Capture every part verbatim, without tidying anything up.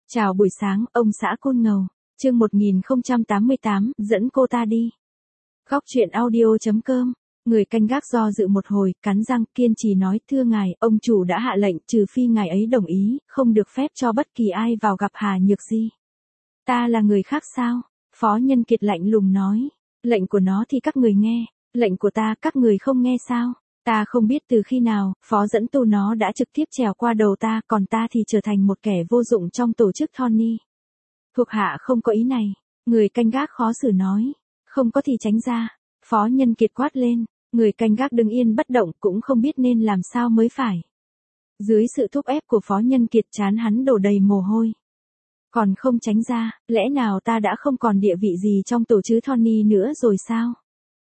Chào buổi sáng, ông xã Côn Ngầu. Chương một nghìn không trăm tám mươi tám, dẫn cô ta đi. Góc truyện audio.com. Người canh gác do dự một hồi, cắn răng, kiên trì nói, thưa ngài, ông chủ đã hạ lệnh, trừ phi ngài ấy đồng ý, không được phép cho bất kỳ ai vào gặp Hà Nhược Di. Ta là người khác sao? Phó Nhân Kiệt lạnh lùng nói. Lệnh của nó thì các người nghe, lệnh của ta các người không nghe sao? Ta không biết từ khi nào, phó dẫn tu nó đã trực tiếp trèo qua đầu ta, còn ta thì trở thành một kẻ vô dụng trong tổ chức Tony. Thuộc hạ không có ý này, người canh gác khó xử nói. Không có thì tránh ra. Phó Nhân Kiệt quát lên, người canh gác đứng yên bất động cũng không biết nên làm sao mới phải. Dưới sự thúc ép của Phó Nhân Kiệt trán hắn đổ đầy mồ hôi. Còn không tránh ra, lẽ nào ta đã không còn địa vị gì trong tổ chức Tony nữa rồi sao?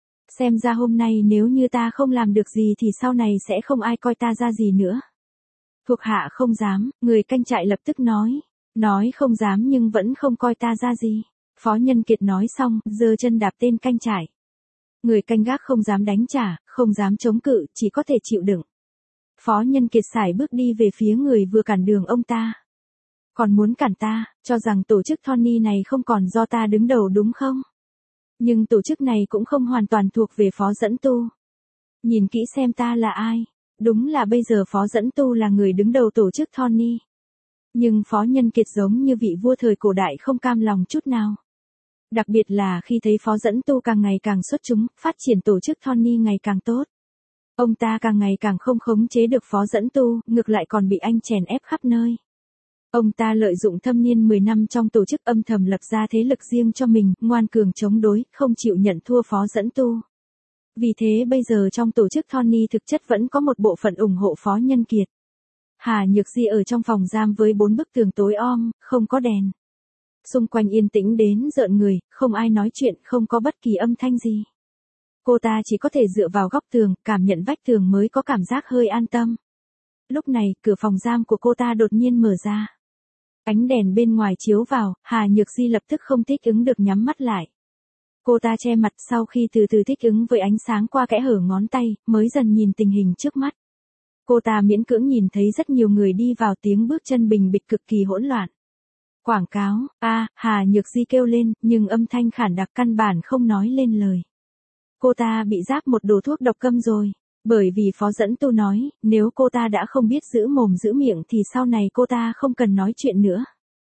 Xem ra hôm nay nếu như ta không làm được gì thì sau này sẽ không ai coi ta ra gì nữa. Thuộc hạ không dám, người canh trại lập tức nói. Nói không dám nhưng vẫn không coi ta ra gì. Phó Nhân Kiệt nói xong, giơ chân đạp tên canh trại. Người canh gác không dám đánh trả, không dám chống cự, chỉ có thể chịu đựng. Phó Nhân Kiệt sải bước đi về phía người vừa cản đường ông ta. Còn muốn cản ta, cho rằng tổ chức Tony này không còn do ta đứng đầu đúng không? Nhưng tổ chức này cũng không hoàn toàn thuộc về Phó Dẫn Tu. Nhìn kỹ xem ta là ai. Đúng là bây giờ Phó Dẫn Tu là người đứng đầu tổ chức Tony. Nhưng Phó Nhân Kiệt giống như vị vua thời cổ đại không cam lòng chút nào. Đặc biệt là khi thấy Phó Dẫn Tu càng ngày càng xuất chúng, phát triển tổ chức Tony ngày càng tốt. Ông ta càng ngày càng không khống chế được Phó Dẫn Tu, ngược lại còn bị anh chèn ép khắp nơi. Ông ta lợi dụng thâm niên mười năm trong tổ chức âm thầm lập ra thế lực riêng cho mình, ngoan cường chống đối, không chịu nhận thua Phó Dẫn Tu. Vì thế bây giờ trong tổ chức Tony thực chất vẫn có một bộ phận ủng hộ Phó Nhân Kiệt. Hà Nhược Di ở trong phòng giam với bốn bức tường tối om, không có đèn. Xung quanh yên tĩnh đến rợn người, không ai nói chuyện, không có bất kỳ âm thanh gì. Cô ta chỉ có thể dựa vào góc tường, cảm nhận vách tường mới có cảm giác hơi an tâm. Lúc này, cửa phòng giam của cô ta đột nhiên mở ra. Ánh đèn bên ngoài chiếu vào, Hà Nhược Di lập tức không thích ứng được nhắm mắt lại. Cô ta che mặt sau khi từ từ thích ứng với ánh sáng qua kẽ hở ngón tay, mới dần nhìn tình hình trước mắt. Cô ta miễn cưỡng nhìn thấy rất nhiều người đi vào, tiếng bước chân bình bịch cực kỳ hỗn loạn. Quảng cáo, a à, Hà Nhược Di kêu lên, nhưng âm thanh khản đặc căn bản không nói lên lời. Cô ta bị ráp một đồ thuốc độc câm rồi. Bởi vì Phó Dẫn Tu nói, nếu cô ta đã không biết giữ mồm giữ miệng thì sau này cô ta không cần nói chuyện nữa.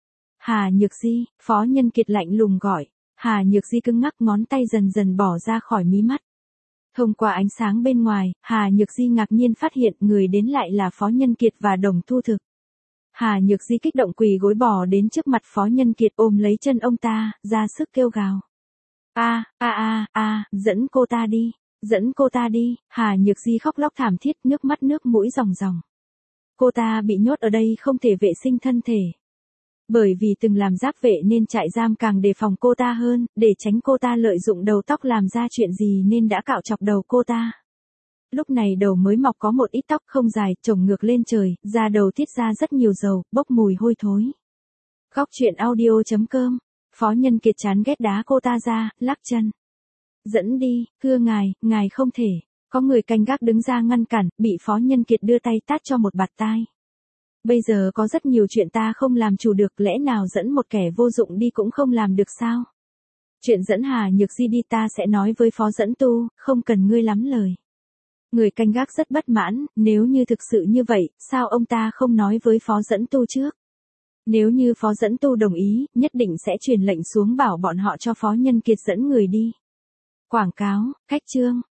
Hà Nhược Di, Phó Nhân Kiệt lạnh lùng gọi. Hà Nhược Di cứng ngắc, ngón tay dần dần bỏ ra khỏi mí mắt. Thông qua ánh sáng bên ngoài, Hà Nhược Di ngạc nhiên phát hiện người đến lại là Phó Nhân Kiệt và Đồng Thu Thực. Hà Nhược Di kích động quỳ gối bò đến trước mặt Phó Nhân Kiệt, ôm lấy chân ông ta, ra sức kêu gào. A, a a a, dẫn cô ta đi. Dẫn cô ta đi. Hà Nhược Di khóc lóc thảm thiết, nước mắt nước mũi ròng ròng. Cô ta bị nhốt ở đây không thể vệ sinh thân thể. Bởi vì từng làm giáp vệ nên trại giam càng đề phòng cô ta hơn, để tránh cô ta lợi dụng đầu tóc làm ra chuyện gì nên đã cạo chọc đầu cô ta. Lúc này đầu mới mọc có một ít tóc không dài, chồng ngược lên trời, da đầu tiết ra rất nhiều dầu, bốc mùi hôi thối. Góc truyện audio.com. Phó Nhân Kiệt chán ghét đá cô ta ra, lắc chân. Dẫn đi, thưa ngài, ngài không thể. Có người canh gác đứng ra ngăn cản, bị Phó Nhân Kiệt đưa tay tát cho một bạt tai. Bây giờ có rất nhiều chuyện ta không làm chủ được, lẽ nào dẫn một kẻ vô dụng đi cũng không làm được sao? Chuyện dẫn Hà Nhược Di đi ta sẽ nói với Phó Dẫn Tu, không cần ngươi lắm lời. Người canh gác rất bất mãn, nếu như thực sự như vậy, sao ông ta không nói với Phó Dẫn Tu trước? Nếu như Phó Dẫn Tu đồng ý, nhất định sẽ truyền lệnh xuống bảo bọn họ cho Phó Nhân Kiệt dẫn người đi. Quảng cáo, cách chương.